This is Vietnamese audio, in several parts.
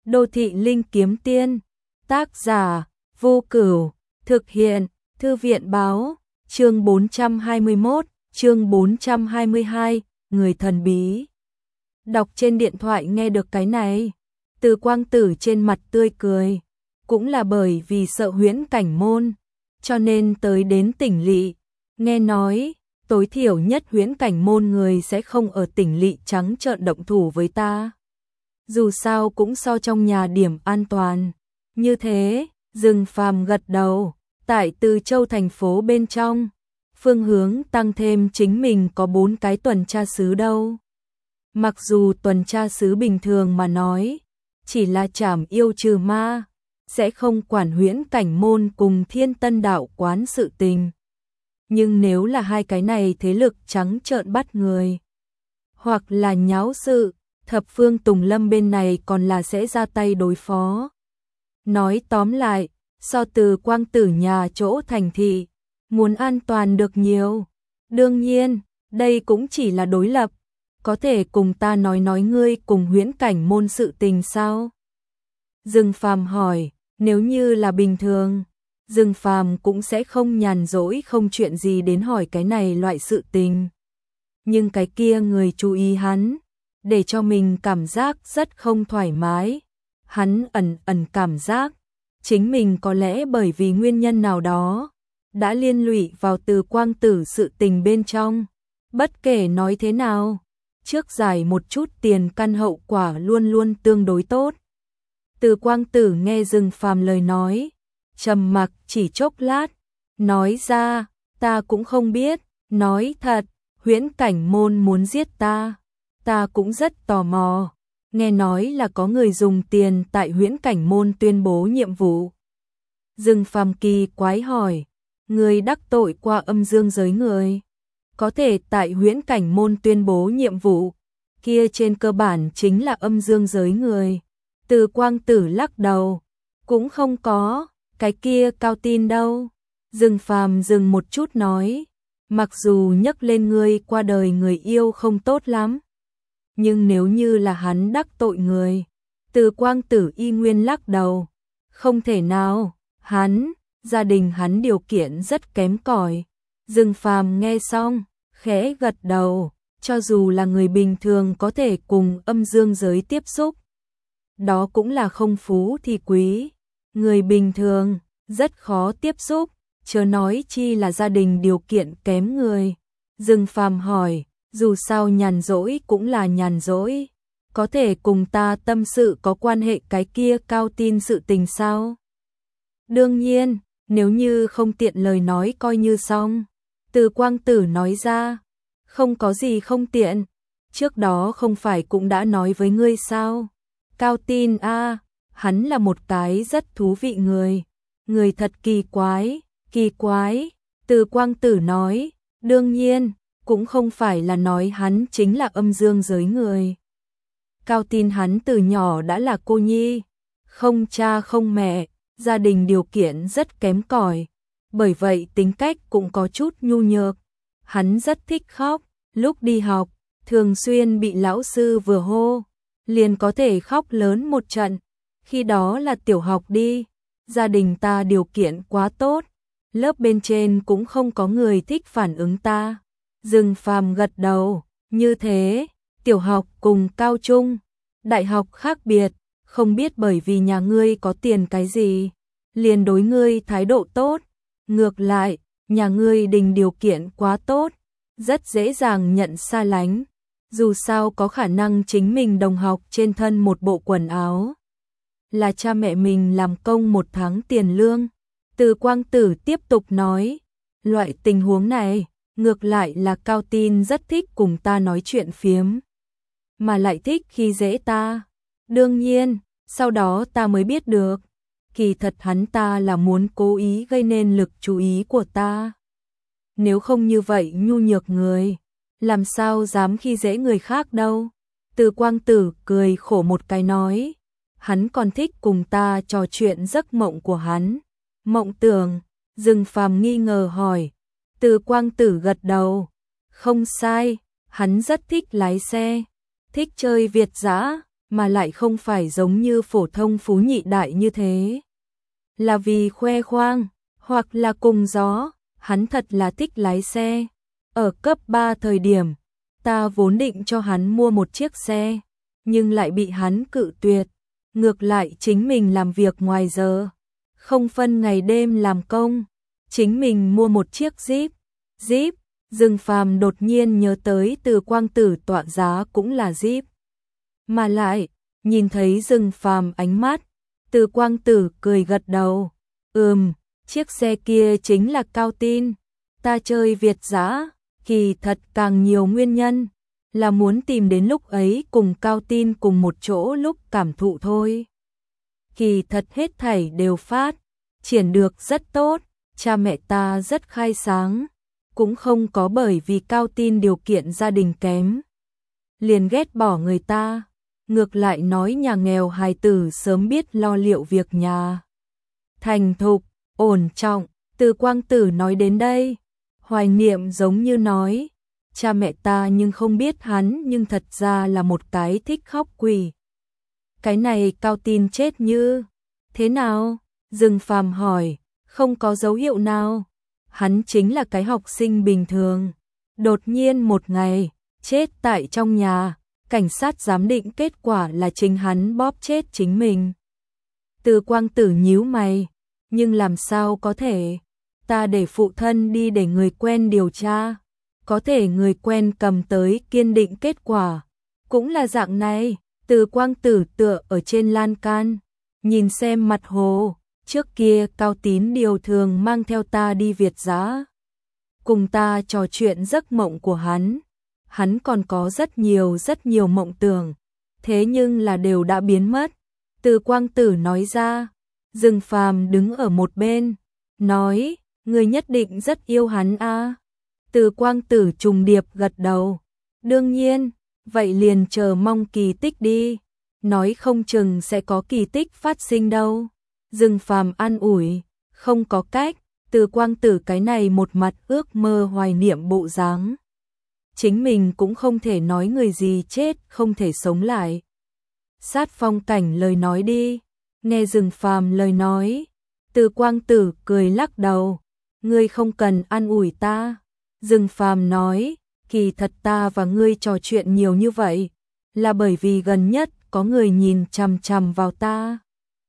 Đô thị linh kiếm tiên. Tác giả Vô Cửu. Thực hiện Thư viện báo. Chương 421, chương 422, người thần bí. Đọc trên điện thoại nghe được cái này. Từ Quang Tử trên mặt tươi cười. Cũng là bởi vì sợ Huyễn Cảnh Môn, cho nên tới đến tỉnh lỵ. Nghe nói, tối thiểu nhất Huyễn Cảnh Môn người sẽ không ở tỉnh lỵ trắng trợn động thủ với ta. Dù sao cũng so trong nhà điểm an toàn. Như thế, Dương Phàm gật đầu. Tại Từ Châu thành phố bên trong, phương hướng tăng thêm chính mình có 4 cái tuần tra sứ đâu. Mặc dù tuần tra sứ bình thường mà nói, chỉ là trảm yêu trừ ma, sẽ không quản Huyễn Cảnh Môn cùng Thiên Tân Đạo Quán sự tình. Nhưng nếu là hai cái này thế lực trắng trợn bắt người, hoặc là nháo sự, Thập Phương Tùng Lâm bên này còn là sẽ ra tay đối phó. Nói tóm lại, so Từ Quang Tử nhà chỗ thành thị, muốn an toàn được nhiều. Đương nhiên, đây cũng chỉ là đối lập. Có thể cùng ta nói ngươi cùng Huyễn Cảnh Môn sự tình sao? Dương Phàm hỏi. Nếu như là bình thường, Dương Phàm cũng sẽ không nhàn rỗi không chuyện gì đến hỏi cái này loại sự tình. Nhưng cái kia người chú ý hắn, để cho mình cảm giác rất không thoải mái. Hắn ẩn cảm giác, chính mình có lẽ bởi vì nguyên nhân nào đó, đã liên lụy vào Từ Quang Tử sự tình bên trong. Bất kể nói thế nào, trước giải một chút tiền căn hậu quả luôn luôn tương đối tốt. Từ Quang Tử nghe Dương Phàm lời nói, trầm mặc chỉ chốc lát, nói ra, ta cũng không biết, nói thật, Huyễn Cảnh Môn muốn giết ta cũng rất tò mò. Nghe nói là có người dùng tiền tại Huyễn Cảnh Môn tuyên bố nhiệm vụ. Dương Phàm kỳ quái hỏi, người đắc tội qua âm dương giới người, có thể tại Huyễn Cảnh Môn tuyên bố nhiệm vụ, kia trên cơ bản chính là âm dương giới người. Từ Quang Tử lắc đầu, cũng không có, cái kia Cao Tin đâu. Dương Phàm dừng một chút nói, mặc dù nhắc lên ngươi qua đời người yêu không tốt lắm, nhưng nếu như là hắn đắc tội người. Từ Quang Tử y nguyên lắc đầu, không thể nào, gia đình hắn điều kiện rất kém cỏi. Dương Phàm nghe xong, khẽ gật đầu, cho dù là người bình thường có thể cùng âm dương giới tiếp xúc, đó cũng là không phú thì quý. Người bình thường rất khó tiếp xúc, chớ nói chi là gia đình điều kiện kém người. Dương Phàm hỏi, dù sao nhàn rỗi cũng là nhàn rỗi, có thể cùng ta tâm sự có quan hệ cái kia Cao Tin sự tình sao? Đương nhiên, nếu như không tiện lời nói coi như xong. Từ Quang Tử nói ra, không có gì không tiện, trước đó không phải cũng đã nói với ngươi sao? Cao Tin hắn là một cái rất thú vị người thật kỳ quái. Từ Quang Tử nói, đương nhiên, cũng không phải là nói hắn chính là âm dương giới người. Cao Tin hắn từ nhỏ đã là cô nhi, không cha không mẹ, gia đình điều kiện rất kém cỏi, bởi vậy tính cách cũng có chút nhu nhược. Hắn rất thích khóc, lúc đi học, thường xuyên bị lão sư vừa hô, liền có thể khóc lớn một trận. Khi đó là tiểu học đi, gia đình ta điều kiện quá tốt, lớp bên trên cũng không có người thích phản ứng ta. Dương Phàm gật đầu, như thế, tiểu học cùng cao trung, đại học khác biệt, không biết bởi vì nhà ngươi có tiền cái gì, liền đối ngươi thái độ tốt. Ngược lại, nhà ngươi đình điều kiện quá tốt, rất dễ dàng nhận xa lánh. Dù sao có khả năng chính mình đồng học trên thân một bộ quần áo là cha mẹ mình làm công 1 tháng tiền lương. Từ Quang Tử tiếp tục nói, loại tình huống này, ngược lại là Cao Tin rất thích cùng ta nói chuyện phiếm, mà lại thích khi dễ ta. Đương nhiên, sau đó ta mới biết được, kỳ thật hắn ta là muốn cố ý gây nên lực chú ý của ta. Nếu không như vậy nhu nhược người, làm sao dám khi dễ người khác đâu. Từ Quang Tử cười khổ một cái nói, hắn còn thích cùng ta trò chuyện giấc mộng của hắn. Mộng tưởng? Dương Phàm nghi ngờ hỏi. Từ Quang Tử gật đầu, không sai, hắn rất thích lái xe, thích chơi Việt dã, mà lại không phải giống như phổ thông phú nhị đại như thế. Là vì khoe khoang, hoặc là cùng gió, hắn thật là thích lái xe. Ở cấp 3 thời điểm, ta vốn định cho hắn mua một chiếc xe, nhưng lại bị hắn cự tuyệt. Ngược lại chính mình làm việc ngoài giờ, không phân ngày đêm làm công, chính mình mua một chiếc Jeep. Jeep, Dương Phàm đột nhiên nhớ tới Từ Quang Tử tọa giá cũng là Jeep. Mà lại, nhìn thấy Dương Phàm ánh mắt, Từ Quang Tử cười gật đầu. Chiếc xe kia chính là Cao Tin. Ta chơi Việt dã, kỳ thật càng nhiều nguyên nhân, là muốn tìm đến lúc ấy cùng Cao Tin cùng một chỗ lúc cảm thụ thôi. Kỳ thật hết thảy đều phát triển được rất tốt, cha mẹ ta rất khai sáng, cũng không có bởi vì Cao Tin điều kiện gia đình kém liền ghét bỏ người ta, ngược lại nói nhà nghèo hài tử sớm biết lo liệu việc nhà. Thành thục, ổn trọng. Từ Quang Tử nói đến đây, hoài niệm giống như nói, cha mẹ ta nhưng không biết hắn nhưng thật ra là một cái thích khóc quỷ. Cái này Cao Tin chết như thế nào? Dương Phàm hỏi. Không có dấu hiệu nào. Hắn chính là cái học sinh bình thường. Đột nhiên một ngày, chết tại trong nhà, cảnh sát giám định kết quả là chính hắn bóp chết chính mình. Từ Quang Tử nhíu mày, nhưng làm sao có thể? Ta để phụ thân đi để người quen điều tra, có thể người quen cầm tới kiên định kết quả. Cũng là dạng này. Từ Quang Tử tựa ở trên lan can, nhìn xem mặt hồ. Trước kia Cao Tín điều thường mang theo ta đi Việt dã, cùng ta trò chuyện giấc mộng của hắn. Hắn còn có rất nhiều mộng tưởng, thế nhưng là đều đã biến mất. Từ Quang Tử nói ra. Dương Phàm đứng ở một bên, nói, người nhất định rất yêu hắn a. Từ Quang Tử trùng điệp gật đầu. Đương nhiên, vậy liền chờ mong kỳ tích đi, nói không chừng sẽ có kỳ tích phát sinh đâu. Dương Phàm an ủi, không có cách. Từ Quang Tử cái này một mặt ước mơ hoài niệm bộ dáng, chính mình cũng không thể nói người gì chết không thể sống lại. Sát Phong Cảnh lời nói đi. Nghe Dương Phàm lời nói, Từ Quang Tử cười lắc đầu, ngươi không cần an ủi ta. Dương Phàm nói, kỳ thật ta và ngươi trò chuyện nhiều như vậy, là bởi vì gần nhất có người nhìn chằm chằm vào ta.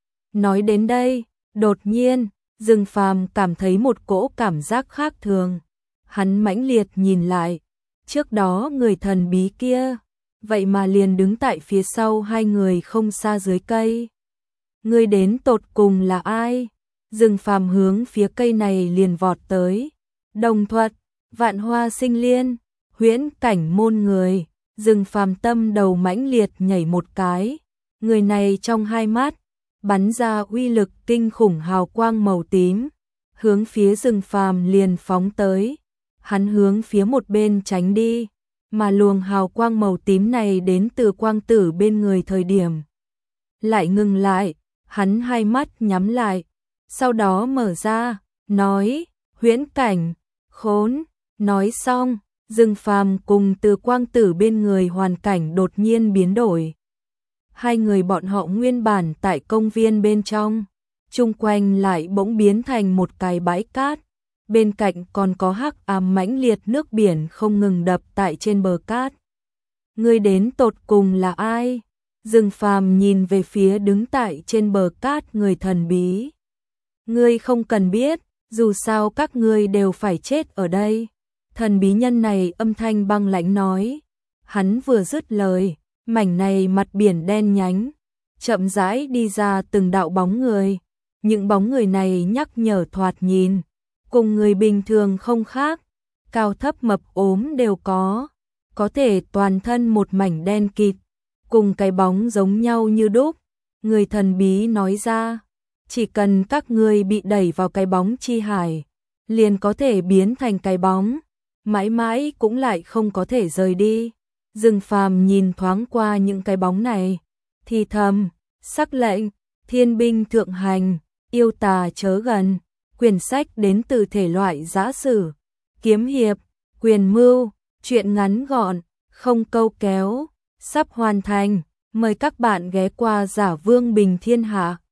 Nói đến đây, đột nhiên, Dương Phàm cảm thấy một cỗ cảm giác khác thường. Hắn mãnh liệt nhìn lại, trước đó người thần bí kia, vậy mà liền đứng tại phía sau hai người không xa dưới cây. Ngươi đến tột cùng là ai? Dương Phàm hướng phía cây này liền vọt tới. Đồng Thuật, Vạn Hoa Sinh Liên, Huyễn Cảnh môn người. Dương Phàm tâm đầu mãnh liệt nhảy một cái. Người này trong hai mắt bắn ra uy lực kinh khủng hào quang màu tím, hướng phía Dương Phàm liền phóng tới. Hắn hướng phía một bên tránh đi, mà luồng hào quang màu tím này đến Từ Quang Tử bên người thời điểm lại ngừng lại. Hắn hai mắt nhắm lại, sau đó mở ra, nói, huyễn cảnh, khốn. Nói xong, Dương Phàm cùng Từ Quang Tử bên người hoàn cảnh đột nhiên biến đổi. Hai người bọn họ nguyên bản tại công viên bên trong, chung quanh lại bỗng biến thành một cái bãi cát. Bên cạnh còn có hắc ám mãnh liệt nước biển không ngừng đập tại trên bờ cát. Ngươi đến tột cùng là ai? Dương Phàm nhìn về phía đứng tại trên bờ cát người thần bí. Ngươi không cần biết, dù sao các ngươi đều phải chết ở đây. Thần bí nhân này âm thanh băng lãnh nói. Hắn vừa dứt lời, mảnh này mặt biển đen nhánh, chậm rãi đi ra từng đạo bóng người. Những bóng người này nhắc nhở thoạt nhìn, cùng người bình thường không khác, cao thấp mập ốm đều có thể toàn thân một mảnh đen kịt, cùng cái bóng giống nhau như đúc. Người thần bí nói ra, chỉ cần các ngươi bị đẩy vào cái bóng chi hải, liền có thể biến thành cái bóng, mãi mãi cũng lại không có thể rời đi. Dương Phàm nhìn thoáng qua những cái bóng này, thì thầm, sắc lệnh, thiên binh thượng hành, yêu tà chớ gần. Quyển sách đến từ thể loại giã sử, kiếm hiệp, quyền mưu, truyện ngắn gọn, không câu kéo, sắp hoàn thành. Mời các bạn ghé qua Giả Vương Bình Thiên Hạ.